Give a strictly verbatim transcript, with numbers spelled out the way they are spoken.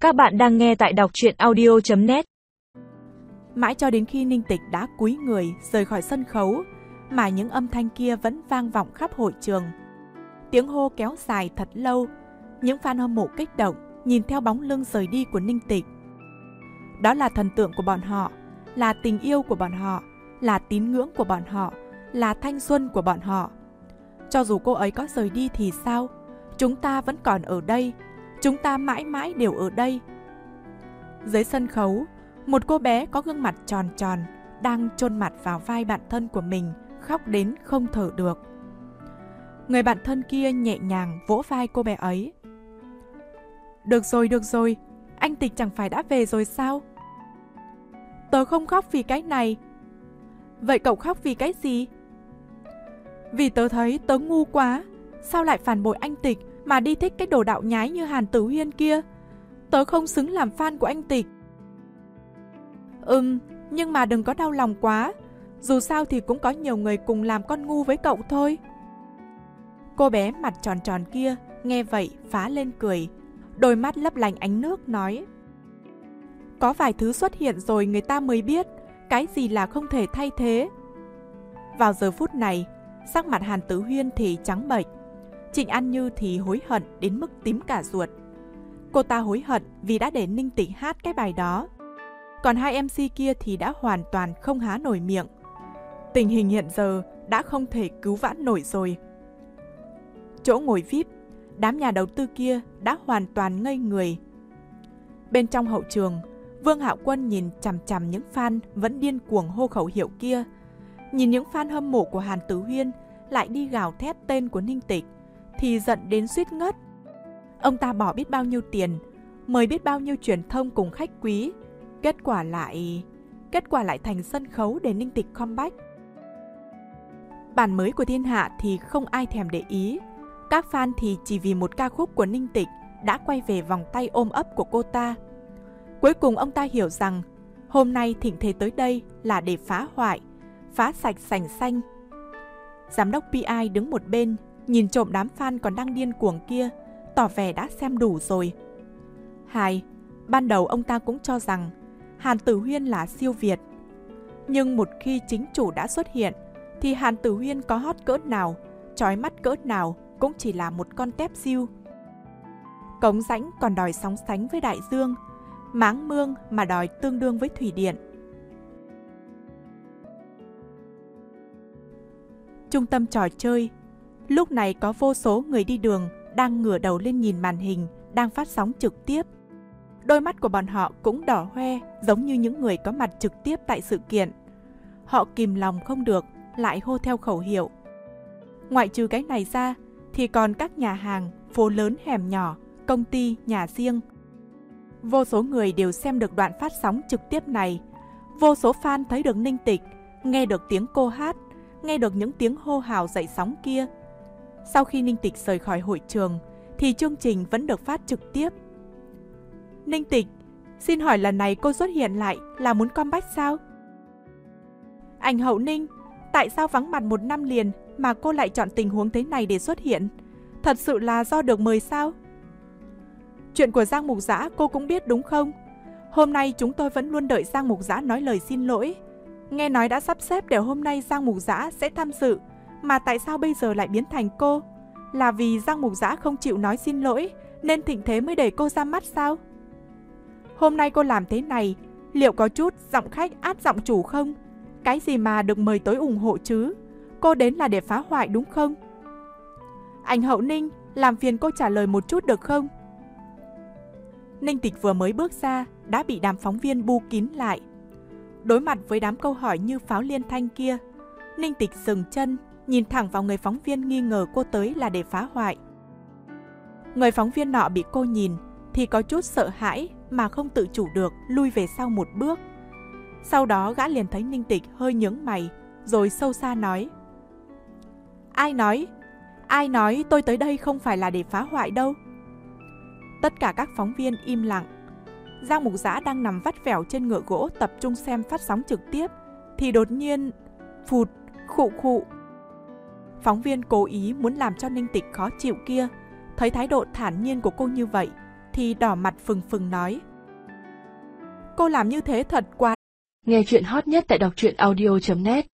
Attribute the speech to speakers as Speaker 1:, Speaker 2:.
Speaker 1: Các bạn đang nghe tại đọc truyện audio chấm net.
Speaker 2: Mãi cho đến khi Ninh Tịch đã cúi người rời khỏi sân khấu, mà những âm thanh kia vẫn vang vọng khắp hội trường. Tiếng hô kéo dài thật lâu, những fan hâm mộ kích động nhìn theo bóng lưng rời đi của Ninh Tịch. Đó là thần tượng của bọn họ, là tình yêu của bọn họ, là tín ngưỡng của bọn họ, là thanh xuân của bọn họ. Cho dù cô ấy có rời đi thì sao? Chúng ta vẫn còn ở đây, chúng ta mãi mãi đều ở đây. Dưới sân khấu, một cô bé có gương mặt tròn tròn đang chôn mặt vào vai bạn thân của mình, khóc đến không thở được. Người bạn thân kia nhẹ nhàng vỗ vai cô bé ấy. Được rồi, được rồi, anh Tịch chẳng phải đã về rồi sao? Tớ không khóc vì cái này. Vậy cậu khóc vì cái gì? Vì tớ thấy tớ ngu quá. Sao lại phản bội anh Tịch mà đi thích cái đồ đạo nhái như Hàn Tử Huyên kia? Tớ không xứng làm fan của anh Tịch. Ừm, nhưng mà đừng có đau lòng quá. Dù sao thì cũng có nhiều người cùng làm con ngu với cậu thôi. Cô bé mặt tròn tròn kia nghe vậy phá lên cười, đôi mắt lấp lánh ánh nước nói: Có vài thứ xuất hiện rồi người ta mới biết cái gì là không thể thay thế. Vào giờ phút này, sắc mặt Hàn Tử Huyên thì trắng bệch, Trịnh An Như thì hối hận đến mức tím cả ruột. Cô ta hối hận vì đã để Ninh Tịch hát cái bài đó. Còn hai em xê kia thì đã hoàn toàn không há nổi miệng. Tình hình hiện giờ đã không thể cứu vãn nổi rồi. Chỗ ngồi vi ai pi, đám nhà đầu tư kia đã hoàn toàn ngây người. Bên trong hậu trường, Vương Hạo Quân nhìn chằm chằm những fan vẫn điên cuồng hô khẩu hiệu kia. Nhìn những fan hâm mộ của Hàn Tử Huyên lại đi gào thét tên của Ninh Tịch thì giận đến suýt ngất. Ông ta bỏ biết bao nhiêu tiền, mời biết bao nhiêu truyền thông cùng khách quý, kết quả lại kết quả lại thành sân khấu để Ninh Tịch comeback. Bản mới của thiên hạ thì không ai thèm để ý. Các fan thì chỉ vì một ca khúc của Ninh Tịch đã quay về vòng tay ôm ấp của cô ta. Cuối cùng ông ta hiểu rằng hôm nay thịnh thế tới đây là để phá hoại, phá sạch sành xanh. Giám đốc pê i đứng một bên, nhìn trộm đám fan còn đang điên cuồng kia, tỏ vẻ đã xem đủ rồi. Hai, ban đầu ông ta cũng cho rằng Hàn Tử Huyên là siêu việt. Nhưng một khi chính chủ đã xuất hiện, thì Hàn Tử Huyên có hot cỡ nào, chói mắt cỡ nào cũng chỉ là một con tép diêu. Cống rãnh còn đòi sóng sánh với đại dương, máng mương mà đòi tương đương với thủy điện. Trung tâm trò chơi, lúc này có vô số người đi đường đang ngửa đầu lên nhìn màn hình đang phát sóng trực tiếp. Đôi mắt của bọn họ cũng đỏ hoe giống như những người có mặt trực tiếp tại sự kiện. Họ kìm lòng không được, lại hô theo khẩu hiệu. Ngoại trừ cái này ra, thì còn các nhà hàng, phố lớn hẻm nhỏ, công ty, nhà riêng. Vô số người đều xem được đoạn phát sóng trực tiếp này. Vô số fan thấy được Ninh Tịch, nghe được tiếng cô hát, nghe được những tiếng hô hào dậy sóng kia. Sau khi Ninh Tịch rời khỏi hội trường, thì chương trình vẫn được phát trực tiếp. Ninh Tịch, xin hỏi lần này cô xuất hiện lại là muốn comeback sao? Ảnh hậu Ninh, tại sao vắng mặt một năm liền mà cô lại chọn tình huống thế này để xuất hiện? Thật sự là do được mời sao? Chuyện của Giang Mục Dã cô cũng biết đúng không? Hôm nay chúng tôi vẫn luôn đợi Giang Mục Dã nói lời xin lỗi. Nghe nói đã sắp xếp để hôm nay Giang Mục Dã sẽ tham dự, mà tại sao bây giờ lại biến thành cô? Là vì Giang Mục Dã không chịu nói xin lỗi nên thịnh thế mới đẩy cô ra mắt sao? Hôm nay cô làm thế này, liệu có chút giọng khách át giọng chủ không? Cái gì mà được mời tới ủng hộ chứ? Cô đến là để phá hoại đúng không? Ảnh hậu Ninh, làm phiền cô trả lời một chút được không? Ninh Tịch vừa mới bước ra đã bị đám phóng viên bu kín lại. Đối mặt với đám câu hỏi như pháo liên thanh kia, Ninh Tịch dừng chân, nhìn thẳng vào người phóng viên nghi ngờ cô tới là để phá hoại. Người phóng viên nọ bị cô nhìn thì có chút sợ hãi mà không tự chủ được lui về sau một bước. Sau đó gã liền thấy Ninh Tịch hơi nhướng mày, rồi sâu xa nói: Ai nói? Ai nói tôi tới đây không phải là để phá hoại đâu? Tất cả các phóng viên im lặng. Giang Mục Dã đang nằm vắt vẻo trên ngựa gỗ tập trung xem phát sóng trực tiếp, thì đột nhiên phụt, khụ khụ. Phóng viên cố ý muốn làm cho Ninh Tịch khó chịu kia, thấy thái độ thản nhiên của cô như vậy thì đỏ mặt phừng phừng nói: Cô làm như thế thật quá.
Speaker 3: Nghe chuyện hot nhất tại đọc truyện audio chấm net